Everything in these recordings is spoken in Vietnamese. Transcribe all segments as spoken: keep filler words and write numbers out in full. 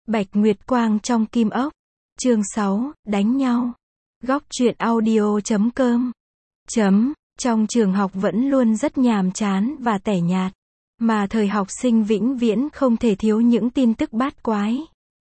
Bạch Nguyệt Quang trong Kim Ốc. Chương sáu, đánh nhau. Góc truyện audio chấm com. Chấm, trong trường học vẫn luôn rất nhàm chán và tẻ nhạt. Mà thời học sinh vĩnh viễn không thể thiếu những tin tức bát quái.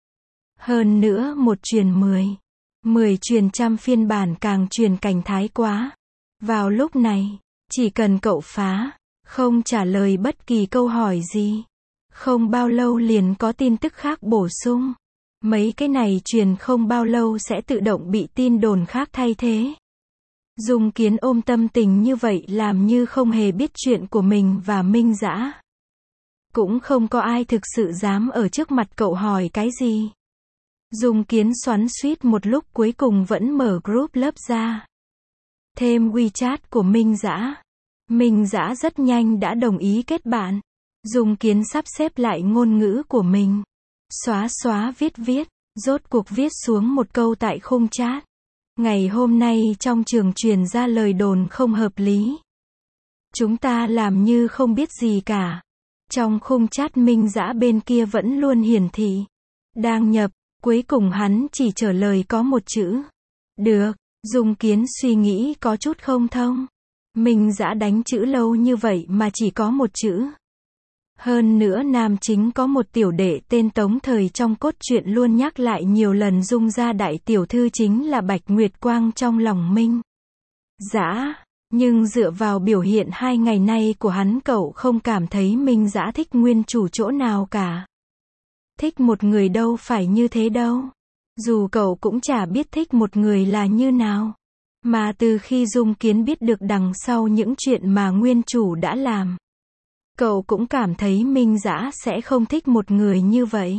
Hơn nữa một truyền mười. Mười truyền trăm phiên bản càng truyền cảnh thái quá. Vào lúc này, chỉ cần cậu phá, không trả lời bất kỳ câu hỏi gì. Không bao lâu liền có tin tức khác bổ sung. Mấy cái này truyền không bao lâu sẽ tự động bị tin đồn khác thay thế. Dung Kiến ôm tâm tình như vậy làm như không hề biết chuyện của mình và Minh Dã. Cũng không có ai thực sự dám ở trước mặt cậu hỏi cái gì. Dung Kiến xoắn xuýt một lúc cuối cùng vẫn mở group lớp ra. Thêm WeChat của Minh Dã. Minh Dã rất nhanh đã đồng ý kết bạn. Dung Kiến sắp xếp lại ngôn ngữ của mình. Xóa xóa viết viết, rốt cuộc viết xuống một câu tại khung chat. Ngày hôm nay trong trường truyền ra lời đồn không hợp lý. Chúng ta làm như không biết gì cả. Trong khung chat Minh Dã bên kia vẫn luôn hiển thị. Đang nhập, cuối cùng hắn chỉ trả lời có một chữ. Được, Dung Kiến suy nghĩ có chút không thông. Minh Dã đánh chữ lâu như vậy mà chỉ có một chữ. Hơn nữa nam chính có một tiểu đệ tên Tống Thời trong cốt truyện luôn nhắc lại nhiều lần Dung gia đại tiểu thư chính là Bạch Nguyệt Quang trong lòng Minh Dã. Nhưng dựa vào biểu hiện hai ngày nay của hắn cậu không cảm thấy Minh Dã thích nguyên chủ chỗ nào cả. Thích một người đâu phải như thế đâu. Dù cậu cũng chả biết thích một người là như nào. Mà từ khi Dung Kiến biết được đằng sau những chuyện mà nguyên chủ đã làm, cậu cũng cảm thấy Minh Dã sẽ không thích một người như vậy.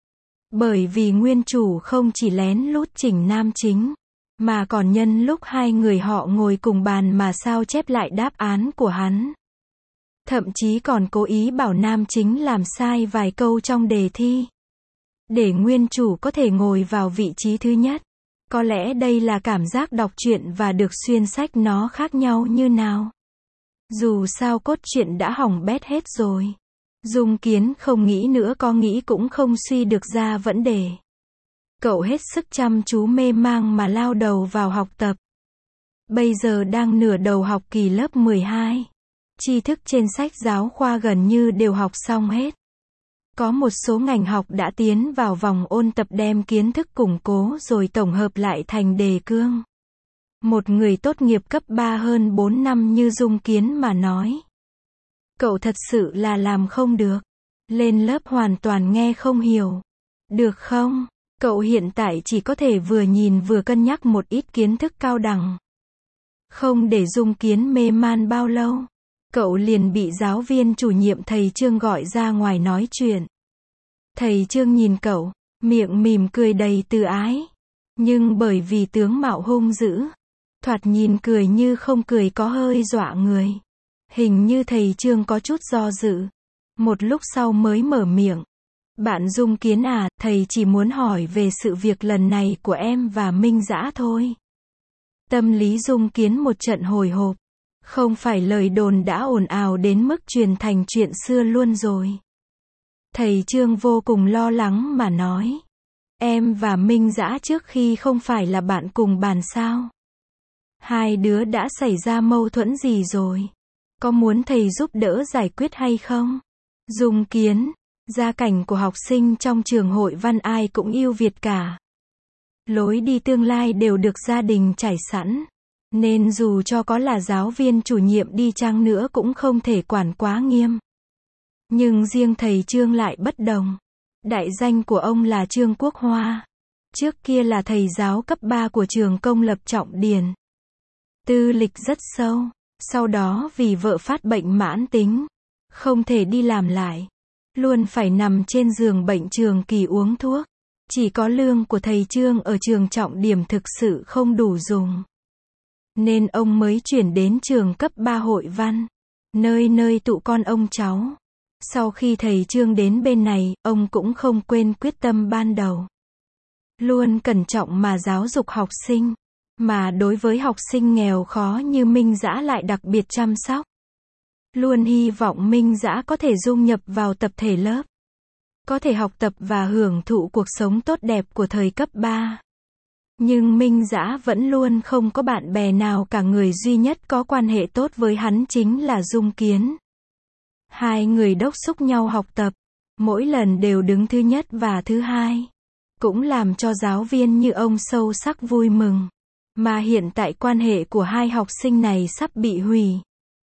Bởi vì nguyên chủ không chỉ lén lút chỉnh nam chính, mà còn nhân lúc hai người họ ngồi cùng bàn mà sao chép lại đáp án của hắn. Thậm chí còn cố ý bảo nam chính làm sai vài câu trong đề thi. Để nguyên chủ có thể ngồi vào vị trí thứ nhất. Có lẽ đây là cảm giác đọc truyện và được xuyên sách nó khác nhau như nào. Dù sao cốt truyện đã hỏng bét hết rồi. Dung Kiến không nghĩ nữa có nghĩ cũng không suy được ra vấn đề. Cậu hết sức chăm chú mê mang mà lao đầu vào học tập. Bây giờ đang nửa đầu học kỳ lớp mười hai. Tri thức trên sách giáo khoa gần như đều học xong hết. Có một số ngành học đã tiến vào vòng ôn tập đem kiến thức củng cố rồi tổng hợp lại thành đề cương. Một người tốt nghiệp cấp ba hơn bốn năm như Dung Kiến mà nói. Cậu thật sự là làm không được. Lên lớp hoàn toàn nghe không hiểu. Được không? Cậu hiện tại chỉ có thể vừa nhìn vừa cân nhắc một ít kiến thức cao đẳng. Không để Dung Kiến mê man bao lâu. Cậu liền bị giáo viên chủ nhiệm thầy Trương gọi ra ngoài nói chuyện. Thầy Trương nhìn cậu, miệng mỉm cười đầy từ ái. Nhưng bởi vì tướng mạo hung dữ, thoạt nhìn cười như không cười có hơi dọa người. Hình như thầy Trương có chút do dự. Một lúc sau mới mở miệng. Bạn Dung Kiến à, thầy chỉ muốn hỏi về sự việc lần này của em và Minh Dã thôi. Tâm lý Dung Kiến một trận hồi hộp. Không phải lời đồn đã ồn ào đến mức truyền thành chuyện xưa luôn rồi. Thầy Trương vô cùng lo lắng mà nói. Em và Minh Dã trước khi không phải là bạn cùng bàn sao? Hai đứa đã xảy ra mâu thuẫn gì rồi? Có muốn thầy giúp đỡ giải quyết hay không? Dung Kiến, gia cảnh của học sinh trong trường hội văn ai cũng ưu việt cả. Lối đi tương lai đều được gia đình trải sẵn. Nên dù cho có là giáo viên chủ nhiệm đi chăng nữa cũng không thể quản quá nghiêm. Nhưng riêng thầy Trương lại bất đồng. Đại danh của ông là Trương Quốc Hoa. Trước kia là thầy giáo cấp ba của trường công lập Trọng Điền. Tư lịch rất sâu. Sau đó vì vợ phát bệnh mãn tính, không thể đi làm lại. Luôn phải nằm trên giường bệnh trường kỳ uống thuốc. Chỉ có lương của thầy Trương ở trường Trọng Điểm thực sự không đủ dùng. Nên ông mới chuyển đến trường cấp ba hội văn. Nơi nơi tụ con ông cháu. Sau khi thầy Trương đến bên này, ông cũng không quên quyết tâm ban đầu. Luôn cẩn trọng mà giáo dục học sinh. Mà đối với học sinh nghèo khó như Minh Dã lại đặc biệt chăm sóc. Luôn hy vọng Minh Dã có thể dung nhập vào tập thể lớp. có thể học tập và hưởng thụ cuộc sống tốt đẹp của thời cấp ba. Nhưng Minh Dã vẫn luôn không có bạn bè nào cả, người duy nhất có quan hệ tốt với hắn chính là Dung Kiến. Hai người đốc thúc nhau học tập, mỗi lần đều đứng thứ nhất và thứ hai. Cũng làm cho giáo viên như ông sâu sắc vui mừng. Mà hiện tại quan hệ của hai học sinh này sắp bị hủy.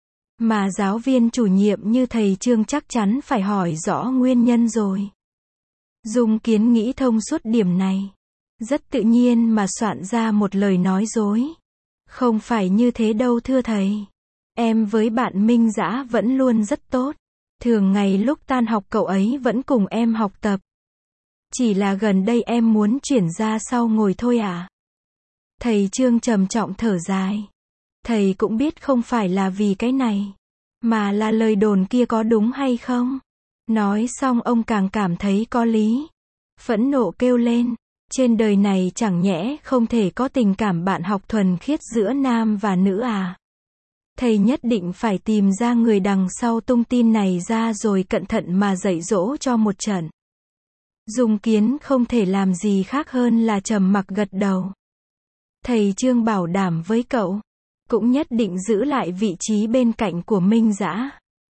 Mà giáo viên chủ nhiệm như thầy Trương chắc chắn phải hỏi rõ nguyên nhân rồi. Dung Kiến nghĩ thông suốt điểm này. Rất tự nhiên mà soạn ra một lời nói dối. Không phải như thế đâu thưa thầy. Em với bạn Minh Dã vẫn luôn rất tốt. Thường ngày lúc tan học cậu ấy vẫn cùng em học tập. Chỉ là gần đây em muốn chuyển ra sau ngồi thôi à. Thầy Trương trầm trọng thở dài. Thầy cũng biết không phải là vì cái này. Mà là lời đồn kia có đúng hay không? Nói xong ông càng cảm thấy có lý. Phẫn nộ kêu lên. Trên đời này chẳng nhẽ không thể có tình cảm bạn học thuần khiết giữa nam và nữ à? Thầy nhất định phải tìm ra người đằng sau tung tin này ra rồi cẩn thận mà dạy dỗ cho một trận. Dung Kiến không thể làm gì khác hơn là trầm mặc gật đầu. Thầy Trương bảo đảm với cậu, cũng nhất định giữ lại vị trí bên cạnh của Minh Dã.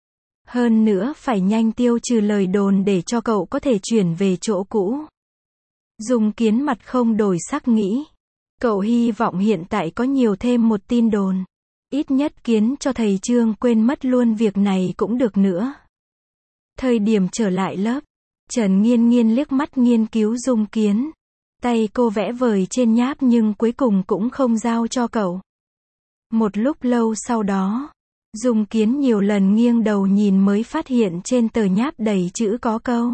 Hơn nữa phải nhanh tiêu trừ lời đồn để cho cậu có thể chuyển về chỗ cũ. Dung Kiến mặt không đổi sắc nghĩ. Cậu hy vọng hiện tại có nhiều thêm một tin đồn. Ít nhất khiến cho thầy Trương quên mất luôn việc này cũng được nữa. Thời điểm trở lại lớp, Trần Nghiên Nghiên liếc mắt nghiên cứu Dung Kiến. Tay cô vẽ vời trên nháp nhưng cuối cùng cũng không giao cho cậu. Một lúc lâu sau đó, Dung Kiến nhiều lần nghiêng đầu nhìn mới phát hiện trên tờ nháp đầy chữ có câu.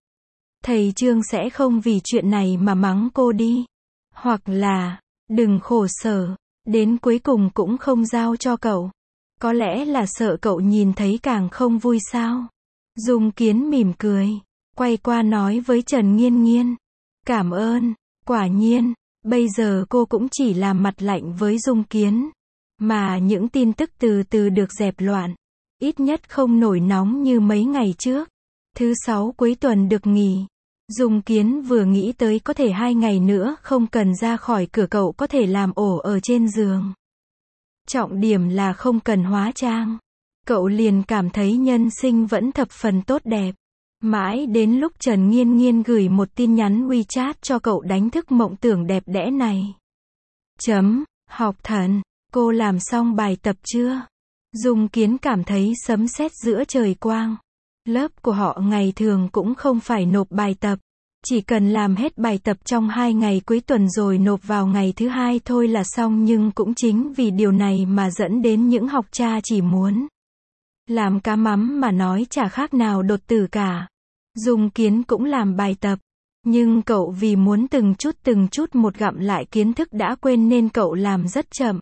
Thầy Trương sẽ không vì chuyện này mà mắng cô đi. Hoặc là, đừng khổ sở, đến cuối cùng cũng không giao cho cậu. Có lẽ là sợ cậu nhìn thấy càng không vui sao. Dung Kiến mỉm cười, quay qua nói với Trần Nghiên Nghiên. Cảm ơn, quả nhiên, bây giờ cô cũng chỉ làm mặt lạnh với Dung Kiến. Mà những tin tức từ từ được dẹp loạn. Ít nhất không nổi nóng như mấy ngày trước. Thứ sáu cuối tuần được nghỉ. Dung Kiến vừa nghĩ tới có thể hai ngày nữa không cần ra khỏi cửa cậu có thể làm ổ ở trên giường. Trọng điểm là không cần hóa trang. Cậu liền cảm thấy nhân sinh vẫn thập phần tốt đẹp. Mãi đến lúc Trần Nghiên Nghiên gửi một tin nhắn WeChat cho cậu đánh thức mộng tưởng đẹp đẽ này. Chấm, học thần, cô làm xong bài tập chưa? Dung Kiến cảm thấy sấm sét giữa trời quang. Lớp của họ ngày thường cũng không phải nộp bài tập. Chỉ cần làm hết bài tập trong hai ngày cuối tuần rồi nộp vào ngày thứ hai thôi là xong, nhưng cũng chính vì điều này mà dẫn đến những học trò chỉ muốn làm cá mắm mà nói chả khác nào đột tử cả. Dung Kiến cũng làm bài tập. Nhưng cậu vì muốn từng chút từng chút một gặm lại kiến thức đã quên nên cậu làm rất chậm.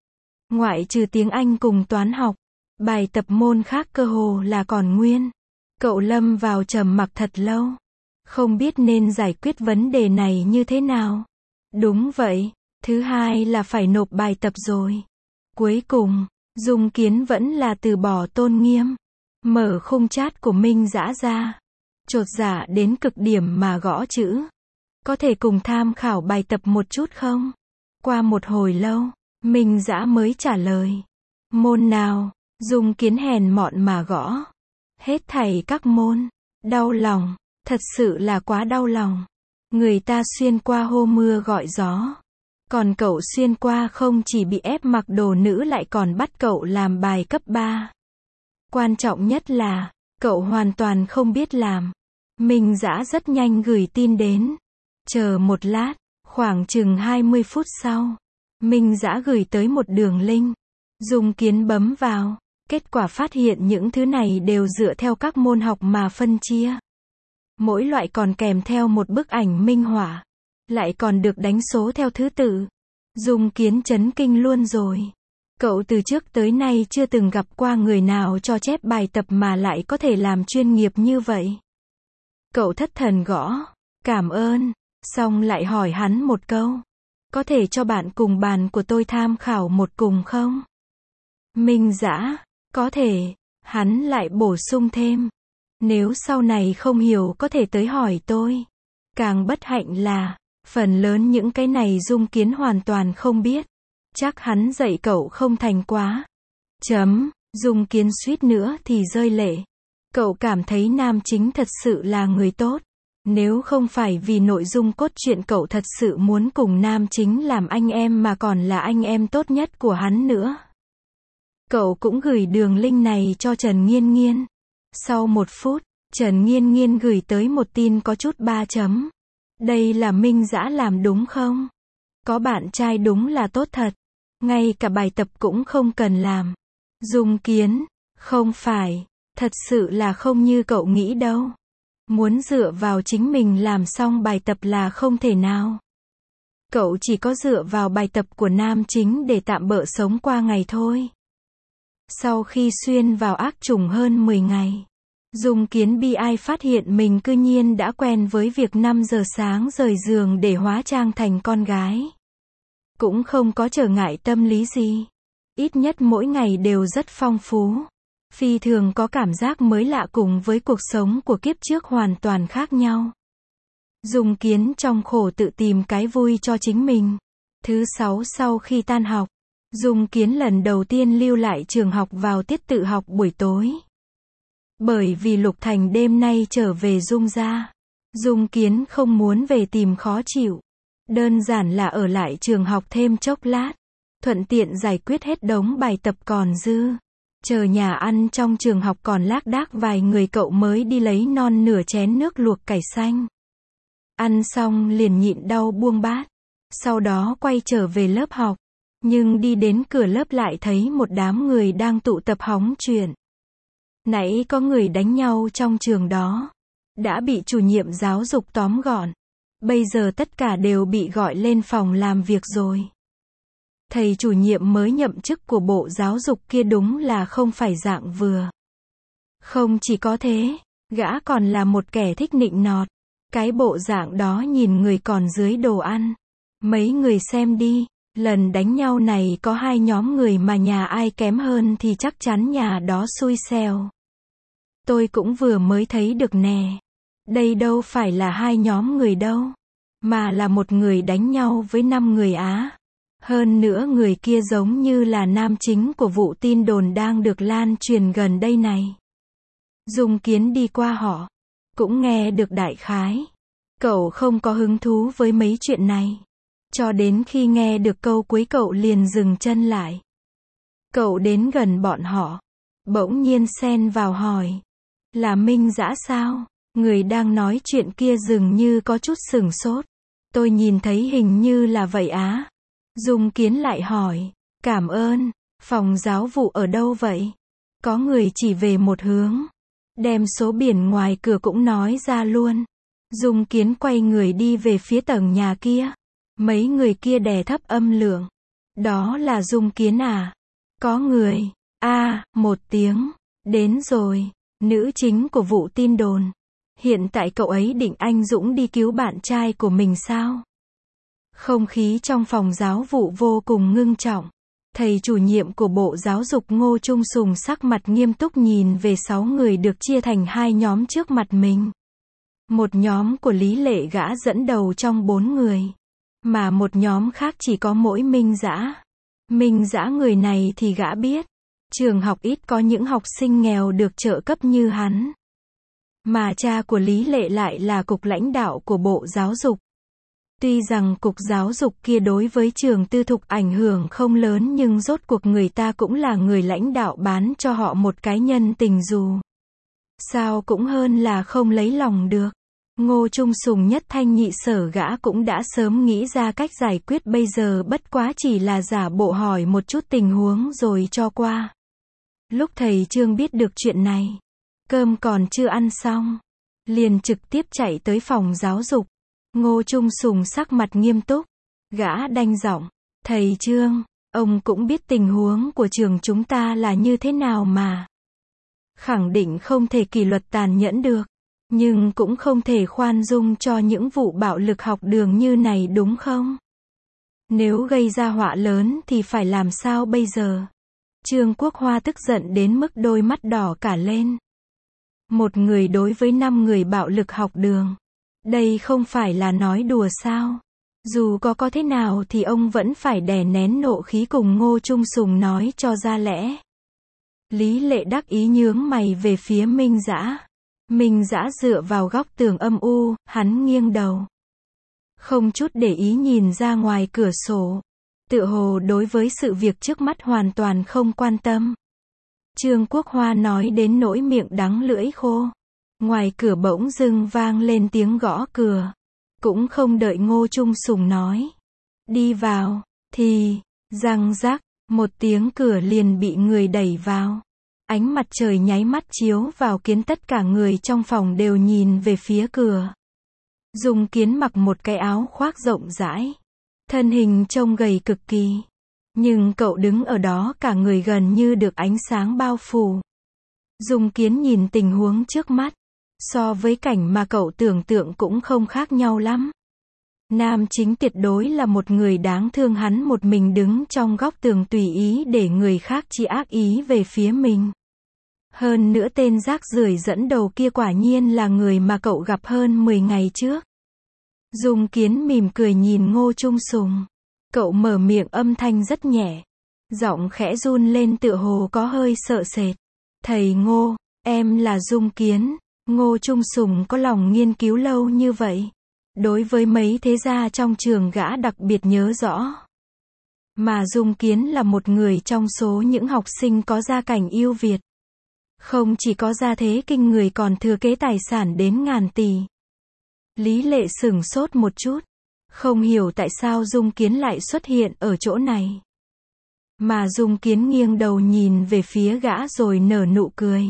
Ngoại trừ tiếng Anh cùng toán học, bài tập môn khác cơ hồ là còn nguyên. Cậu lâm vào trầm mặc thật lâu. Không biết nên giải quyết vấn đề này như thế nào. Đúng vậy, thứ hai là phải nộp bài tập rồi. Cuối cùng, Dung Kiến vẫn là từ bỏ tôn nghiêm. Mở khung chat của Minh Dã ra. Chột dạ đến cực điểm mà gõ chữ. Có thể cùng tham khảo bài tập một chút không? Qua một hồi lâu, Minh Dã mới trả lời. Môn nào? Dung Kiến hèn mọn mà gõ. Hết thảy các môn. Đau lòng. Thật sự là quá đau lòng. Người ta xuyên qua hô mưa gọi gió. Còn cậu xuyên qua không chỉ bị ép mặc đồ nữ lại còn bắt cậu làm bài cấp ba. Quan trọng nhất là, cậu hoàn toàn không biết làm. Minh Dã rất nhanh gửi tin đến. Chờ một lát, khoảng chừng hai mươi phút sau. Minh Dã gửi tới một đường link. Dung Kiến bấm vào. Kết quả phát hiện những thứ này đều dựa theo các môn học mà phân chia. Mỗi loại còn kèm theo một bức ảnh minh họa. Lại còn được đánh số theo thứ tự. Dung Kiến chấn kinh luôn rồi. Cậu từ trước tới nay chưa từng gặp qua người nào cho chép bài tập mà lại có thể làm chuyên nghiệp như vậy. Cậu thất thần gõ. Cảm ơn. Xong lại hỏi hắn một câu. Có thể cho bạn cùng bàn của tôi tham khảo một cùng không? Minh Dã. Có thể. Hắn lại bổ sung thêm. Nếu sau này không hiểu có thể tới hỏi tôi. Càng bất hạnh là, phần lớn những cái này Dung Kiến hoàn toàn không biết. Chắc hắn dạy cậu không thành quá. Chấm, Dung Kiến suýt nữa thì rơi lệ. Cậu cảm thấy nam chính thật sự là người tốt. Nếu không phải vì nội dung cốt truyện cậu thật sự muốn cùng nam chính làm anh em mà còn là anh em tốt nhất của hắn nữa. Cậu cũng gửi đường link này cho Trần Nghiên Nghiên. Sau một phút, Trần Nghiên Nghiên gửi tới một tin có chút ba chấm. Đây là Minh Dã làm đúng không? Có bạn trai đúng là tốt thật. Ngay cả bài tập cũng không cần làm. Dung Kiến, không phải, thật sự là không như cậu nghĩ đâu. Muốn dựa vào chính mình làm xong bài tập là không thể nào. Cậu chỉ có dựa vào bài tập của nam chính để tạm bợ sống qua ngày thôi. Sau khi xuyên vào ác trùng hơn mười ngày, Dung Kiến bi ai phát hiện mình cư nhiên đã quen với việc năm giờ sáng rời giường để hóa trang thành con gái. Cũng không có trở ngại tâm lý gì. Ít nhất mỗi ngày đều rất phong phú. Phi thường có cảm giác mới lạ cùng với cuộc sống của kiếp trước hoàn toàn khác nhau. Dung Kiến trong khổ tự tìm cái vui cho chính mình. Thứ sáu sau khi tan học, Dung Kiến lần đầu tiên lưu lại trường học vào tiết tự học buổi tối. Bởi vì Lục Thành đêm nay trở về Dung gia. Dung Kiến không muốn về tìm khó chịu. Đơn giản là ở lại trường học thêm chốc lát. Thuận tiện giải quyết hết đống bài tập còn dư. Chờ nhà ăn trong trường học còn lác đác vài người cậu mới đi lấy non nửa chén nước luộc cải xanh. Ăn xong liền nhịn đau buông bát. Sau đó quay trở về lớp học. Nhưng đi đến cửa lớp lại thấy một đám người đang tụ tập hóng chuyện. Nãy có người đánh nhau trong trường đó. Đã bị chủ nhiệm giáo dục tóm gọn. Bây giờ tất cả đều bị gọi lên phòng làm việc rồi. Thầy chủ nhiệm mới nhậm chức của bộ giáo dục kia đúng là không phải dạng vừa. Không chỉ có thế, gã còn là một kẻ thích nịnh nọt. Cái bộ dạng đó nhìn người còn dưới đồ ăn. Mấy người xem đi, lần đánh nhau này có hai nhóm người mà nhà ai kém hơn thì chắc chắn nhà đó xui xẻo. Tôi cũng vừa mới thấy được nè. Đây đâu phải là hai nhóm người đâu, mà là một người đánh nhau với năm người Á. Hơn nữa người kia giống như là nam chính của vụ tin đồn đang được lan truyền gần đây này. Dung Kiến đi qua họ, cũng nghe được đại khái. Cậu không có hứng thú với mấy chuyện này. Cho đến khi nghe được câu cuối cậu liền dừng chân lại. Cậu đến gần bọn họ, bỗng nhiên xen vào hỏi. Là Minh Dã sao? Người đang nói chuyện kia dường như có chút sửng sốt. Tôi nhìn thấy hình như là vậy á. Dung Kiến lại hỏi. Cảm ơn. Phòng giáo vụ ở đâu vậy? Có người chỉ về một hướng. Đem số biển ngoài cửa cũng nói ra luôn. Dung Kiến quay người đi về phía tầng nhà kia. Mấy người kia đè thấp âm lượng. Đó là Dung Kiến à? Có người. A, à, một tiếng. Đến rồi. Nữ chính của vụ tin đồn. Hiện tại cậu ấy định anh dũng đi cứu bạn trai của mình sao? Không khí trong phòng giáo vụ vô cùng ngưng trọng. Thầy chủ nhiệm của Bộ Giáo dục Ngô Trung Sùng sắc mặt nghiêm túc nhìn về sáu người được chia thành hai nhóm trước mặt mình. Một nhóm của Lý Lệ gã dẫn đầu trong bốn người. Mà một nhóm khác chỉ có mỗi Minh Dã. Minh Dã người này thì gã biết. Trường học ít có những học sinh nghèo được trợ cấp như hắn. Mà cha của Lý Lệ lại là cục lãnh đạo của Bộ Giáo dục. Tuy rằng cục giáo dục kia đối với trường tư thục ảnh hưởng không lớn nhưng rốt cuộc người ta cũng là người lãnh đạo bán cho họ một cái nhân tình dù sao cũng hơn là không lấy lòng được. Ngô Trung Sùng nhất thanh nhị sở gã cũng đã sớm nghĩ ra cách giải quyết bây giờ bất quá chỉ là giả bộ hỏi một chút tình huống rồi cho qua. Lúc thầy Trương biết được chuyện này, cơm còn chưa ăn xong, liền trực tiếp chạy tới phòng giáo dục. Ngô Trung Sùng sắc mặt nghiêm túc, gã đanh giọng, thầy Trương, ông cũng biết tình huống của trường chúng ta là như thế nào mà. Khẳng định không thể kỷ luật tàn nhẫn được, nhưng cũng không thể khoan dung cho những vụ bạo lực học đường như này đúng không? Nếu gây ra họa lớn thì phải làm sao bây giờ? Trương Quốc Hoa tức giận đến mức đôi mắt đỏ cả lên. Một người đối với năm người bạo lực học đường. Đây không phải là nói đùa sao? Dù có có thế nào thì ông vẫn phải đè nén nộ khí cùng Ngô Trung Sùng nói cho ra lẽ. Lý Lệ đắc ý nhướng mày về phía Minh Dã. Minh Dã dựa vào góc tường âm u, hắn nghiêng đầu. Không chút để ý nhìn ra ngoài cửa sổ. Tựa hồ đối với sự việc trước mắt hoàn toàn không quan tâm. Trương Quốc Hoa nói đến nỗi miệng đắng lưỡi khô. Ngoài cửa bỗng dưng vang lên tiếng gõ cửa. Cũng không đợi Ngô Trung Sùng nói. Đi vào, thì, răng rắc, một tiếng cửa liền bị người đẩy vào. Ánh mặt trời nháy mắt chiếu vào khiến tất cả người trong phòng đều nhìn về phía cửa. Dung Kiến mặc một cái áo khoác rộng rãi. Thân hình trông gầy cực kỳ. Nhưng cậu đứng ở đó cả người gần như được ánh sáng bao phủ. Dung Kiến nhìn tình huống trước mắt. So với cảnh mà cậu tưởng tượng cũng không khác nhau lắm. Nam chính tuyệt đối là một người đáng thương, hắn một mình đứng trong góc tường tùy ý để người khác chỉ ác ý về phía mình. Hơn nữa tên rác rưởi dẫn đầu kia quả nhiên là người mà cậu gặp hơn mười ngày trước. Dung Kiến mỉm cười nhìn Ngô Trung Sùng. Cậu mở miệng âm thanh rất nhẹ. Giọng khẽ run lên tựa hồ có hơi sợ sệt. Thầy Ngô, em là Dung Kiến. Ngô Trung Sùng có lòng nghiên cứu lâu như vậy. Đối với mấy thế gia trong trường gã đặc biệt nhớ rõ. Mà Dung Kiến là một người trong số những học sinh có gia cảnh ưu việt. Không chỉ có gia thế kinh người còn thừa kế tài sản đến ngàn tỷ. Lý Lệ sửng sốt một chút. Không hiểu tại sao Dung Kiến lại xuất hiện ở chỗ này. Mà Dung Kiến nghiêng đầu nhìn về phía gã rồi nở nụ cười.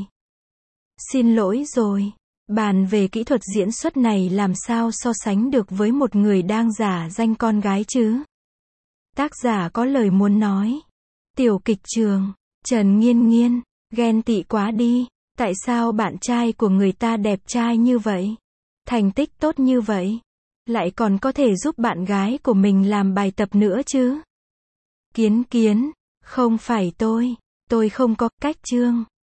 Xin lỗi rồi. Bàn về kỹ thuật diễn xuất này làm sao so sánh được với một người đang giả danh con gái chứ? Tác giả có lời muốn nói. Tiểu kịch trường. Trần Nghiên Nghiên. Ghen tị quá đi. Tại sao bạn trai của người ta đẹp trai như vậy? Thành tích tốt như vậy? Lại còn có thể giúp bạn gái của mình làm bài tập nữa chứ? Kiến Kiến. Không phải tôi. Tôi không có cách chương.